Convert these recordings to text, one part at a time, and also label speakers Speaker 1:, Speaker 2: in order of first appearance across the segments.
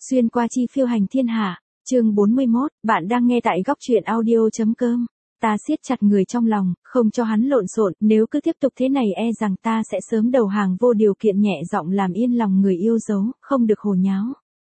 Speaker 1: Xuyên qua chi phiêu hành thiên hạ, chương 41, bạn đang nghe tại góc truyện audio.com. Ta siết chặt người trong lòng, không cho hắn lộn xộn, nếu cứ tiếp tục thế này e rằng ta sẽ sớm đầu hàng vô điều kiện, nhẹ giọng làm yên lòng người yêu dấu, không được hồ nháo.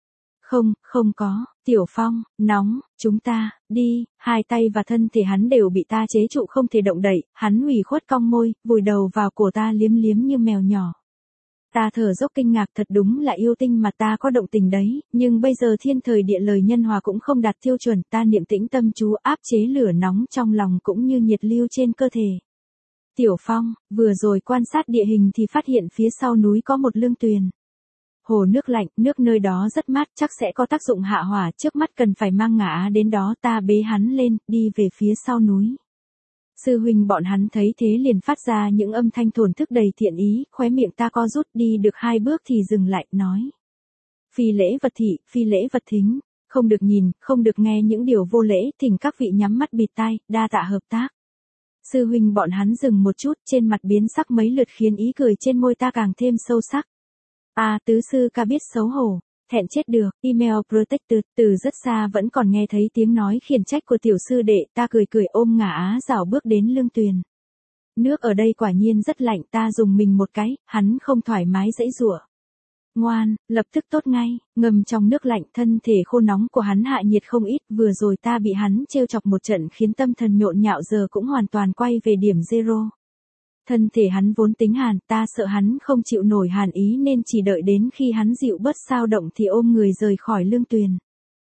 Speaker 1: Không có, Tiểu Phong, nóng, chúng ta, đi, hai tay và thân thể hắn đều bị ta chế trụ không thể động đậy, hắn ủy khuất cong môi, vùi đầu vào cổ ta liếm liếm như mèo nhỏ. Ta thở dốc kinh ngạc, thật đúng là yêu tinh mà ta có động tình đấy, nhưng bây giờ thiên thời địa lợi nhân hòa cũng không đạt tiêu chuẩn, ta niệm tĩnh tâm chú áp chế lửa nóng trong lòng cũng như nhiệt lưu trên cơ thể. Tiểu Phong, vừa rồi quan sát địa hình thì phát hiện phía sau núi có một lương tuyền. Hồ nước lạnh, nước nơi đó rất mát, chắc sẽ có tác dụng hạ hỏa, trước mắt cần phải mang ngả đến đó. Ta bế hắn lên, đi về phía sau núi. Sư huynh bọn hắn thấy thế liền phát ra những âm thanh thổn thức đầy thiện ý, khóe miệng ta co rút, đi được 2 bước thì dừng lại, nói. Phi lễ vật thị, phi lễ vật thính, không được nhìn, không được nghe những điều vô lễ, thỉnh các vị nhắm mắt bịt tai, đa tạ hợp tác. Sư huynh bọn hắn dừng một chút, trên mặt biến sắc mấy lượt khiến ý cười trên môi ta càng thêm sâu sắc. Tứ sư ca biết xấu hổ. Thẹn chết được, email protected, từ rất xa vẫn còn nghe thấy tiếng nói khiển trách của tiểu sư đệ, ta cười cười ôm ngả á rảo bước đến lương tuyền. Nước ở đây quả nhiên rất lạnh, ta dùng mình một cái, hắn không thoải mái giãy giụa. Ngoan, lập tức tốt ngay, ngâm trong nước lạnh, thân thể khô nóng của hắn hạ nhiệt không ít, vừa rồi ta bị hắn trêu chọc một trận khiến tâm thần nhộn nhạo, giờ cũng hoàn toàn quay về điểm zero. Thân thể hắn vốn tính hàn, ta sợ hắn không chịu nổi hàn ý nên chỉ đợi đến khi hắn dịu bớt sao động thì ôm người rời khỏi lương tuyền.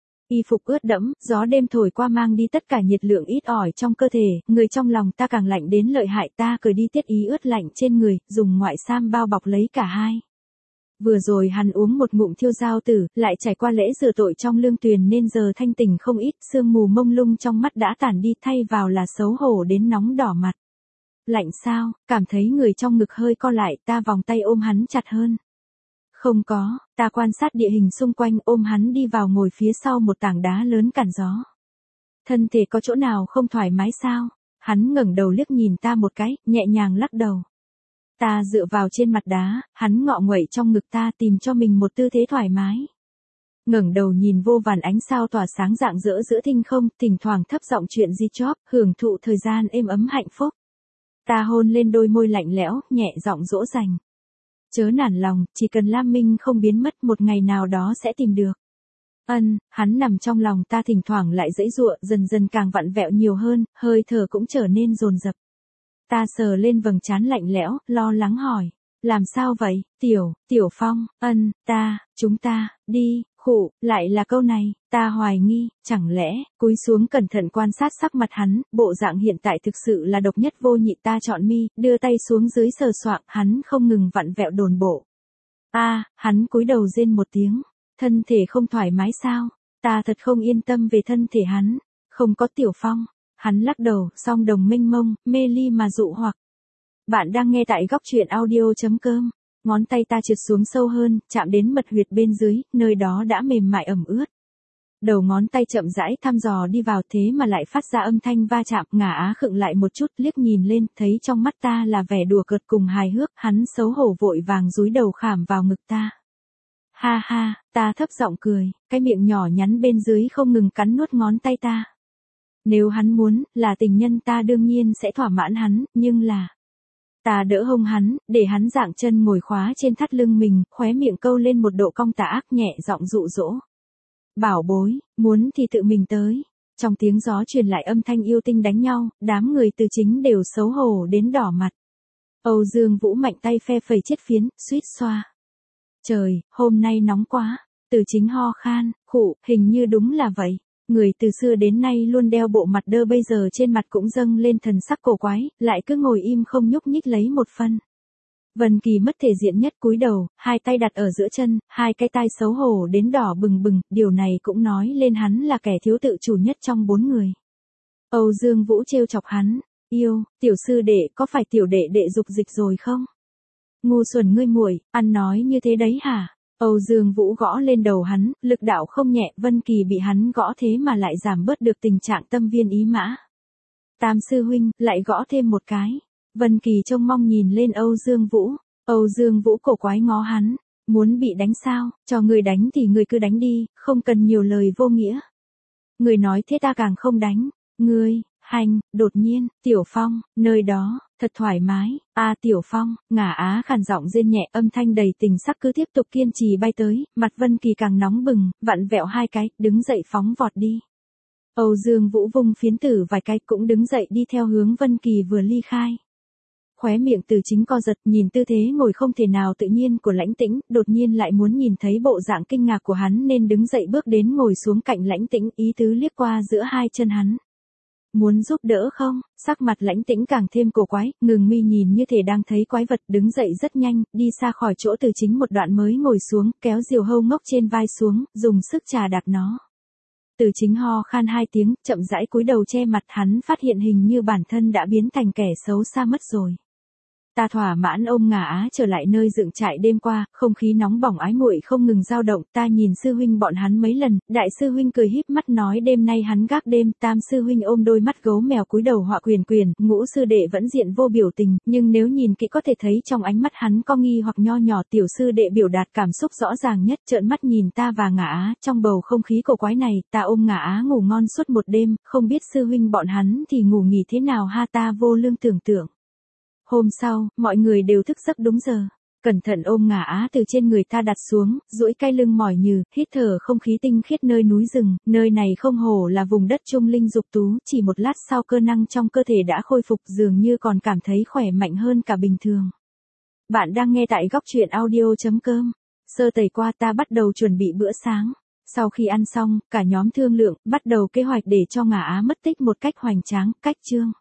Speaker 1: Y phục ướt đẫm, gió đêm thổi qua mang đi tất cả nhiệt lượng ít ỏi trong cơ thể, người trong lòng ta càng lạnh đến lợi hại, ta cởi đi tiết ý ướt lạnh trên người, dùng ngoại sam bao bọc lấy cả hai. Vừa rồi hắn uống một ngụm thiêu giao tử, lại trải qua lễ rửa tội trong lương tuyền nên giờ thanh tỉnh không ít, sương mù mông lung trong mắt đã tản đi, thay vào là xấu hổ đến nóng đỏ mặt. Lạnh sao, cảm thấy người trong ngực hơi co lại, ta vòng tay ôm hắn chặt hơn. Không có, ta quan sát địa hình xung quanh, ôm hắn đi vào ngồi phía sau một tảng đá lớn cản gió. Thân thể có chỗ nào không thoải mái sao? Hắn ngẩng đầu liếc nhìn ta một cái, nhẹ nhàng lắc đầu. Ta dựa vào trên mặt đá, hắn ngọ nguậy trong ngực ta tìm cho mình một tư thế thoải mái. Ngẩng đầu nhìn vô vàn ánh sao tỏa sáng rạng rỡ giữa thinh không, thỉnh thoảng thấp giọng chuyện di chóp, hưởng thụ thời gian êm ấm hạnh phúc. Ta hôn lên đôi môi lạnh lẽo, nhẹ giọng dỗ dành. Chớ nản lòng, chỉ cần Lam Minh không biến mất, một ngày nào đó sẽ tìm được. Hắn nằm trong lòng ta, thỉnh thoảng lại giãy giụa, dần dần càng vặn vẹo nhiều hơn, hơi thở cũng trở nên dồn dập. Ta sờ lên vầng trán lạnh lẽo, lo lắng hỏi. Làm sao vậy, Tiểu Phong? Chúng ta, đi, khụ, lại là câu này, ta hoài nghi, chẳng lẽ, cúi xuống cẩn thận quan sát sắc mặt hắn, bộ dạng hiện tại thực sự là độc nhất vô nhị, ta chọn mi, đưa tay xuống dưới sờ soạng, hắn không ngừng vặn vẹo đồn bộ. Hắn cúi đầu rên một tiếng, thân thể không thoải mái sao? Ta thật không yên tâm về thân thể hắn, không có Tiểu Phong. Hắn lắc đầu, song đồng mênh mông, mê ly mà dụ hoặc. Bạn đang nghe tại góc truyện audio.com. Ngón tay ta trượt xuống sâu hơn, chạm đến mật huyệt bên dưới, nơi đó đã mềm mại ẩm ướt. Đầu ngón tay chậm rãi thăm dò đi vào, thế mà lại phát ra âm thanh va chạm, ngả á khựng lại một chút, liếc nhìn lên, thấy trong mắt ta là vẻ đùa cợt cùng hài hước, hắn xấu hổ vội vàng dúi đầu khảm vào ngực ta. Ha ha, ta thấp giọng cười, cái miệng nhỏ nhắn bên dưới không ngừng cắn nuốt ngón tay ta. Nếu hắn muốn, là tình nhân ta đương nhiên sẽ thỏa mãn hắn, nhưng là... Ta đỡ hông hắn, để hắn dạng chân ngồi khóa trên thắt lưng mình, khóe miệng câu lên một độ cong tà ác, nhẹ giọng dụ dỗ. Bảo bối, muốn thì tự mình tới. Trong tiếng gió truyền lại âm thanh yêu tinh đánh nhau, đám người từ chính đều xấu hổ đến đỏ mặt. Âu Dương Vũ mạnh tay phe phẩy chiếc phiến, suýt xoa. Trời, hôm nay nóng quá. Từ chính ho khan, khụ, hình như đúng là vậy. Người từ xưa đến nay luôn đeo bộ mặt đơ, bây giờ trên mặt cũng dâng lên thần sắc cổ quái, lại cứ ngồi im không nhúc nhích lấy một phân. Vân Kỳ mất thể diện nhất, cúi đầu, hai tay đặt ở giữa chân, hai cái tai xấu hổ đến đỏ bừng bừng, điều này cũng nói lên hắn là kẻ thiếu tự chủ nhất trong 4 người. Âu Dương Vũ trêu chọc hắn, yêu, tiểu sư đệ, có phải tiểu đệ đệ dục dịch rồi không? Ngu xuẩn ngươi muội, ăn nói như thế đấy hả? Âu Dương Vũ gõ lên đầu hắn, lực đạo không nhẹ, Vân Kỳ bị hắn gõ thế mà lại giảm bớt được tình trạng tâm viên ý mã. Tam sư huynh, lại gõ thêm một cái. Vân Kỳ trông mong nhìn lên Âu Dương Vũ. Âu Dương Vũ cổ quái ngó hắn, Muốn bị đánh sao, cho người đánh thì người cứ đánh đi, không cần nhiều lời vô nghĩa. Người nói thế ta càng không đánh. Ngươi, hành, đột nhiên, Tiểu Phong, nơi đó, thật thoải mái. Tiểu Phong, Ngả Á khàn giọng rên nhẹ, âm thanh đầy tình sắc cứ tiếp tục kiên trì bay tới, mặt Vân Kỳ càng nóng bừng, vặn vẹo hai cái, đứng dậy phóng vọt đi. Âu Dương Vũ vung phiến tử vài cái cũng đứng dậy đi theo hướng Vân Kỳ vừa ly khai. Khóe miệng Từ Chính co giật, nhìn tư thế ngồi không thể nào tự nhiên của Lãnh Tĩnh, đột nhiên lại muốn nhìn thấy bộ dạng kinh ngạc của hắn nên đứng dậy bước đến ngồi xuống cạnh Lãnh Tĩnh, ý tứ liếc qua giữa hai chân hắn. Muốn giúp đỡ không? Sắc mặt Lãnh Tĩnh càng thêm cổ quái, ngừng mi nhìn như thể đang thấy quái vật, đứng dậy rất nhanh, đi xa khỏi chỗ Từ Chính một đoạn mới ngồi xuống, kéo diều hâu ngốc trên vai xuống, dùng sức chà đạp nó. Từ Chính ho khan hai tiếng, chậm rãi cúi đầu che mặt, hắn phát hiện hình như bản thân đã biến thành kẻ xấu xa mất rồi. Ta thỏa mãn ôm Ngả Á trở lại nơi dựng trại đêm qua, không khí nóng bỏng ái muội không ngừng dao động, ta nhìn sư huynh bọn hắn mấy lần, đại sư huynh cười híp mắt nói đêm nay hắn gác đêm, tam sư huynh ôm đôi mắt gấu mèo cúi đầu họa quyền quyền, ngũ sư đệ vẫn diện vô biểu tình, nhưng nếu nhìn kỹ có thể thấy trong ánh mắt hắn có nghi hoặc nho nhỏ, tiểu sư đệ biểu đạt cảm xúc rõ ràng nhất, trợn mắt nhìn ta và Ngả Á, trong bầu không khí cổ quái này, ta ôm Ngả Á ngủ ngon suốt một đêm, không biết sư huynh bọn hắn thì ngủ nghỉ thế nào ha, ta vô lương tưởng tượng. Hôm sau, mọi người đều thức giấc đúng giờ. Cẩn thận ôm Ngả Á từ trên người ta đặt xuống, duỗi cái lưng mỏi nhừ, hít thở không khí tinh khiết nơi núi rừng, nơi này không hổ là vùng đất trung linh dục tú, chỉ một lát sau cơ năng trong cơ thể đã khôi phục, dường như còn cảm thấy khỏe mạnh hơn cả bình thường. Bạn đang nghe tại góc truyện audio.com. Sơ tẩy qua ta bắt đầu chuẩn bị bữa sáng. Sau khi ăn xong, cả nhóm thương lượng, bắt đầu kế hoạch để cho Ngả Á mất tích một cách hoành tráng, cách chương.